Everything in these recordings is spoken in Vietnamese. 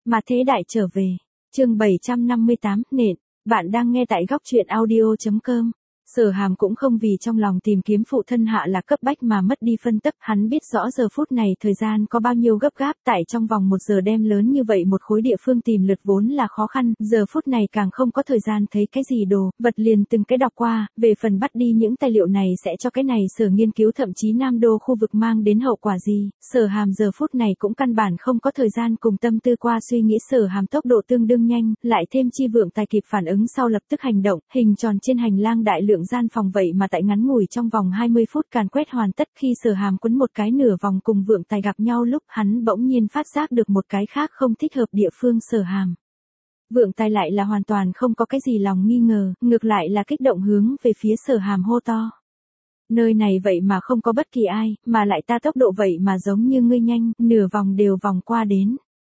Mà thế đại trở về. Chương 758, nện. Bạn đang nghe tại góc truyện audio.com. Sở Hàm cũng không vì trong lòng tìm kiếm phụ thân hạ là cấp bách mà mất đi phân tức, hắn biết rõ giờ phút này thời gian có bao nhiêu gấp gáp, tại trong vòng 1 giờ đem lớn như vậy một khối địa phương tìm lượt vốn là khó khăn, giờ phút này càng không có thời gian thấy cái gì đồ, vật liền từng cái đọc qua, về phần bắt đi những tài liệu này sẽ cho cái này Sở nghiên cứu thậm chí Nam Đô khu vực mang đến hậu quả gì, Sở Hàm giờ phút này cũng căn bản không có thời gian cùng tâm tư qua suy nghĩ. Sở Hàm tốc độ tương đương nhanh, lại thêm chi Vượng Tài kịp phản ứng sau lập tức hành động, hình tròn trên hành lang đại lượng gian phòng vậy mà tại ngắn ngủi trong vòng 20 phút càn quét hoàn tất. Khi Sở Hàm quấn một cái nửa vòng cùng Vượng Tài gặp nhau lúc hắn bỗng nhiên phát giác được một cái khác không thích hợp địa phương. Sở Hàm, Vượng Tài lại là hoàn toàn không có cái gì lòng nghi ngờ, ngược lại là kích động hướng về phía Sở Hàm hô to. Nơi này vậy mà không có bất kỳ ai, mà lại ta tốc độ vậy mà giống như ngươi nhanh, nửa vòng đều vòng qua đến.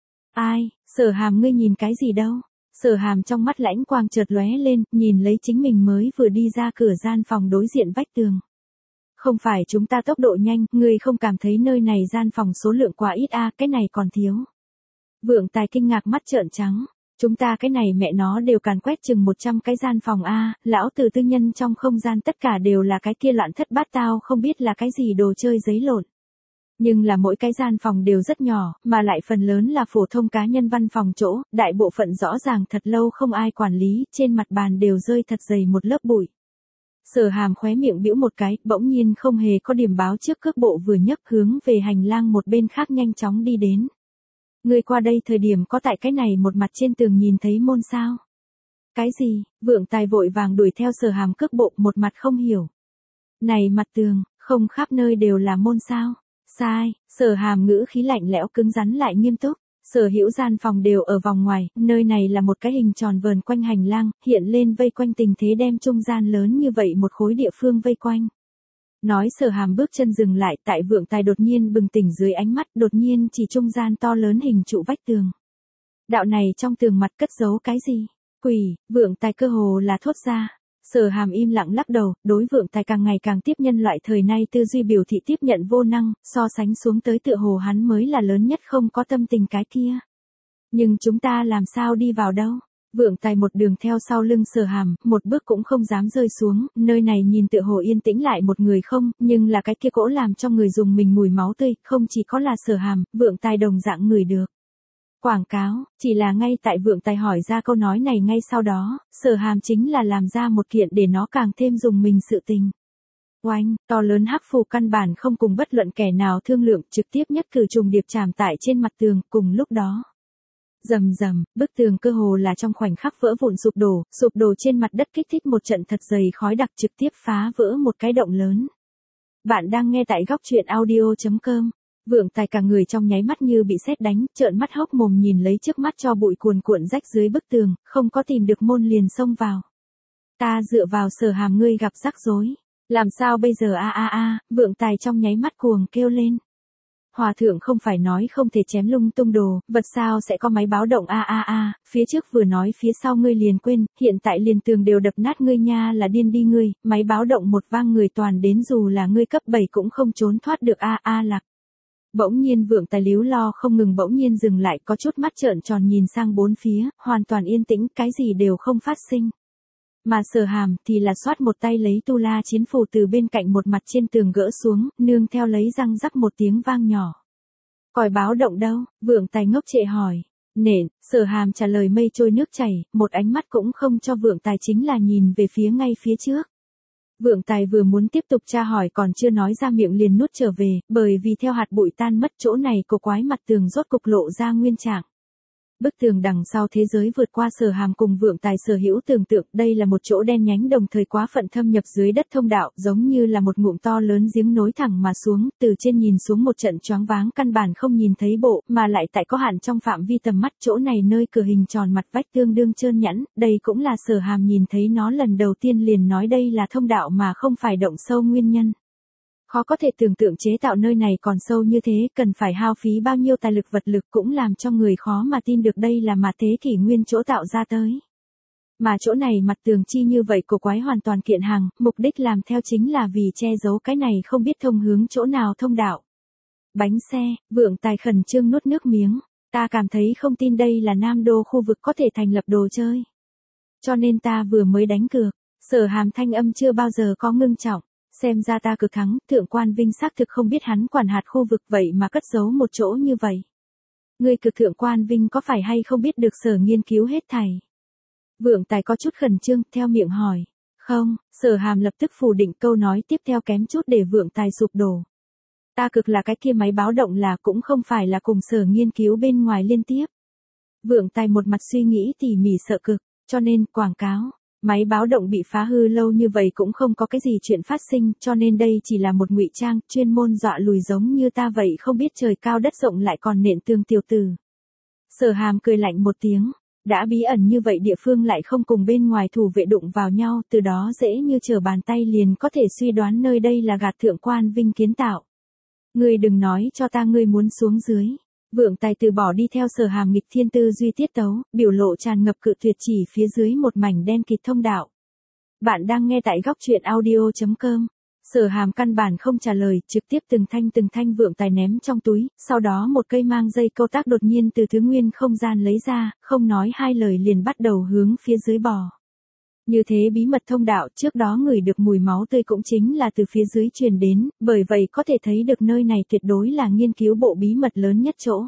Ai, Sở Hàm ngươi nhìn cái gì đâu? Sở Hàm trong mắt lãnh quang chợt lóe lên, nhìn lấy chính mình mới vừa đi ra cửa gian phòng đối diện vách tường. Không phải chúng ta tốc độ nhanh, ngươi không cảm thấy nơi này gian phòng số lượng quá ít cái này còn thiếu. Vượng Tài kinh ngạc mắt trợn trắng. Chúng ta cái này mẹ nó đều càn quét chừng 100 cái gian phòng lão tử tư nhân trong không gian tất cả đều là cái kia loạn thất bát tao không biết là cái gì đồ chơi giấy lộn. Nhưng là mỗi cái gian phòng đều rất nhỏ, mà lại phần lớn là phổ thông cá nhân văn phòng chỗ, đại bộ phận rõ ràng thật lâu không ai quản lý, trên mặt bàn đều rơi thật dày một lớp bụi. Sở Hàm khóe miệng bĩu một cái, bỗng nhiên không hề có điểm báo trước cước bộ vừa nhấc hướng về hành lang một bên khác nhanh chóng đi đến. Người qua đây thời điểm có tại cái này một mặt trên tường nhìn thấy môn sao? Cái gì? Vượng Tài vội vàng đuổi theo Sở Hàm cước bộ một mặt không hiểu. Này mặt tường, không khắp nơi đều là môn sao? Sai, Sở Hàm ngữ khí lạnh lẽo cứng rắn lại nghiêm túc. Sở hữu gian phòng đều ở vòng ngoài, nơi này là một cái hình tròn vờn quanh hành lang, hiện lên vây quanh tình thế đem trung gian lớn như vậy một khối địa phương vây quanh. Nói Sở Hàm bước chân dừng lại, tại Vượng Tài đột nhiên bừng tỉnh dưới ánh mắt, đột nhiên chỉ trung gian to lớn hình trụ vách tường. Đạo này trong tường mặt cất giấu cái gì? Quỷ, Vượng Tài cơ hồ là thốt ra. Sở Hàm im lặng lắc đầu, đối Vượng Tài càng ngày càng tiếp nhân loại thời nay tư duy biểu thị tiếp nhận vô năng, so sánh xuống tới tựa hồ hắn mới là lớn nhất không có tâm tình cái kia. Nhưng chúng ta làm sao đi vào đâu? Vượng Tài một đường theo sau lưng Sở Hàm, một bước cũng không dám rơi xuống, nơi này nhìn tựa hồ yên tĩnh lại một người không, nhưng là cái kia cỗ làm cho người dùng mình mùi máu tươi, không chỉ có là Sở Hàm, Vượng Tài đồng dạng người được. Quảng cáo, chỉ là ngay tại Vượng Tài hỏi ra câu nói này ngay sau đó, Sở Hàm chính là làm ra một kiện để nó càng thêm dùng mình sự tình. Oanh, to lớn hắc phù căn bản không cùng bất luận kẻ nào thương lượng, trực tiếp nhất cử trùng điệp chạm tại trên mặt tường, cùng lúc đó. Rầm rầm, bức tường cơ hồ là trong khoảnh khắc vỡ vụn sụp đổ trên mặt đất kích thích một trận thật dày khói đặc trực tiếp phá vỡ một cái động lớn. Bạn đang nghe tại góc truyện audio.com. Vượng Tài cả người trong nháy mắt như bị sét đánh, trợn mắt hốc mồm nhìn lấy trước mắt cho bụi cuồn cuộn rách dưới bức tường, không có tìm được môn liền xông vào. Ta dựa vào Sở Hàm ngươi gặp rắc rối. Làm sao bây giờ Vượng Tài trong nháy mắt cuồng kêu lên. Hòa thượng không phải nói không thể chém lung tung đồ, vật sao sẽ có máy báo động phía trước vừa nói phía sau ngươi liền quên, hiện tại liền tường đều đập nát ngươi nha là điên đi ngươi, máy báo động một vang người toàn đến dù là ngươi cấp 7 cũng không trốn thoát được lạc. Bỗng nhiên Vượng Tài líu lo không ngừng bỗng nhiên dừng lại có chút mắt trợn tròn nhìn sang bốn phía, hoàn toàn yên tĩnh, cái gì đều không phát sinh. Mà Sở Hàm thì là xoát một tay lấy tu la chiến phù từ bên cạnh một mặt trên tường gỡ xuống, nương theo lấy răng rắc một tiếng vang nhỏ. Còi báo động đâu? Vượng Tài ngốc trệ hỏi. Nện, Sở Hàm trả lời mây trôi nước chảy, một ánh mắt cũng không cho Vượng Tài chính là nhìn về phía ngay phía trước. Vượng Tài vừa muốn tiếp tục tra hỏi còn chưa nói ra miệng liền nuốt trở về, bởi vì theo hạt bụi tan mất chỗ này cổ quái mặt tường rốt cục lộ ra nguyên trạng. Bức tường đằng sau thế giới vượt qua Sở Hàm cùng Vượng Tài sở hữu tưởng tượng, đây là một chỗ đen nhánh đồng thời quá phận thâm nhập dưới đất thông đạo, giống như là một ngụm to lớn giếng nối thẳng mà xuống, từ trên nhìn xuống một trận choáng váng căn bản không nhìn thấy bộ, mà lại tại có hạn trong phạm vi tầm mắt, chỗ này nơi cửa hình tròn mặt vách tương đương trơn nhẵn, đây cũng là Sở Hàm nhìn thấy nó lần đầu tiên liền nói đây là thông đạo mà không phải động sâu nguyên nhân. Khó có thể tưởng tượng chế tạo nơi này còn sâu như thế, cần phải hao phí bao nhiêu tài lực vật lực cũng làm cho người khó mà tin được đây là mà thế kỷ nguyên chỗ tạo ra tới. Mà chỗ này mặt tường chi như vậy cổ quái hoàn toàn kiện hàng, mục đích làm theo chính là vì che giấu cái này không biết thông hướng chỗ nào thông đạo. Bánh xe, Vượng Tài khẩn trương nuốt nước miếng. Ta cảm thấy không tin đây là Nam Đô khu vực có thể thành lập đồ chơi. Cho nên ta vừa mới đánh cược. Sở Hàm thanh âm chưa bao giờ có ngưng trọng. Xem ra ta cực thắng, Thượng quan Vinh xác thực không biết hắn quản hạt khu vực vậy mà cất giấu một chỗ như vậy. Ngươi cực Thượng quan Vinh có phải hay không biết được Sở nghiên cứu hết thảy? Vượng Tài có chút khẩn trương, theo miệng hỏi. Không, Sở Hàm lập tức phủ định, câu nói tiếp theo kém chút để Vượng Tài sụp đổ. Ta cực là cái kia máy báo động là cũng không phải là cùng Sở nghiên cứu bên ngoài liên tiếp. Vượng Tài một mặt suy nghĩ tỉ mỉ sợ cực, cho nên quảng cáo. Máy báo động bị phá hư lâu như vậy cũng không có cái gì chuyện phát sinh, cho nên đây chỉ là một ngụy trang, chuyên môn dọa lùi giống như ta vậy, không biết trời cao đất rộng lại còn nện tường tiểu tử. Sở Hàm cười lạnh một tiếng, đã bí ẩn như vậy địa phương lại không cùng bên ngoài thủ vệ đụng vào nhau, từ đó dễ như trở bàn tay liền có thể suy đoán nơi đây là gạt Thượng quan Vinh kiến tạo. Ngươi đừng nói cho ta ngươi muốn xuống dưới. Vượng Tài từ bỏ đi theo Sở Hàm nghịch thiên tư duy tiết tấu, biểu lộ tràn ngập cự tuyệt, chỉ phía dưới một mảnh đen kịt thông đạo. Bạn đang nghe tại góc truyện audio.com. Sở Hàm căn bản không trả lời, trực tiếp từng thanh Vượng Tài ném trong túi, sau đó một cây mang dây câu tác đột nhiên từ thứ nguyên không gian lấy ra, không nói hai lời liền bắt đầu hướng phía dưới bò. Như thế bí mật thông đạo, trước đó ngửi được mùi máu tươi cũng chính là từ phía dưới truyền đến, bởi vậy có thể thấy được nơi này tuyệt đối là nghiên cứu bộ bí mật lớn nhất chỗ.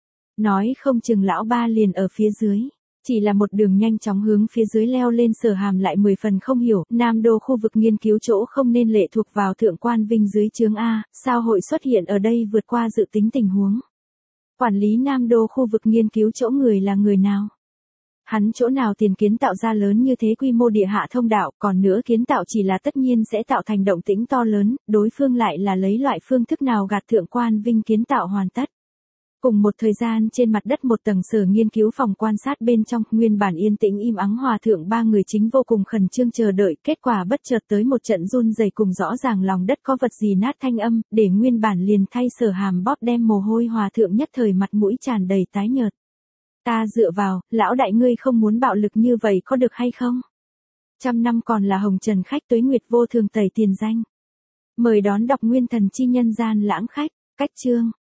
Nói không chừng lão ba liền ở phía dưới. Chỉ là một đường nhanh chóng hướng phía dưới leo lên, Sở Hàm lại 10 phần không hiểu, Nam Đô khu vực nghiên cứu chỗ không nên lệ thuộc vào Thượng quan Vinh dưới trướng A, sao hội xuất hiện ở đây vượt qua dự tính tình huống. Quản lý Nam Đô khu vực nghiên cứu chỗ người là người nào? Hắn chỗ nào tiền kiến tạo ra lớn như thế quy mô địa hạ thông đạo, còn nữa kiến tạo chỉ là tất nhiên sẽ tạo thành động tĩnh to lớn, đối phương lại là lấy loại phương thức nào gạt Thượng quan Vinh kiến tạo hoàn tất. Cùng một thời gian trên mặt đất một tầng Sở nghiên cứu phòng quan sát bên trong, nguyên bản yên tĩnh im ắng hòa thượng ba người chính vô cùng khẩn trương chờ đợi, kết quả bất chợt tới một trận run rẩy cùng rõ ràng lòng đất có vật gì nát thanh âm, để nguyên bản liền thay Sở Hàm bóp đem mồ hôi hòa thượng nhất thời mặt mũi tràn đầy tái nhợt. Ta dựa vào, lão đại ngươi không muốn bạo lực như vậy có được hay không? Trăm năm còn là hồng trần khách, tuế nguyệt vô thường tẩy tiền danh. Mời đón đọc nguyên thần chi nhân gian lãng khách, cách chương.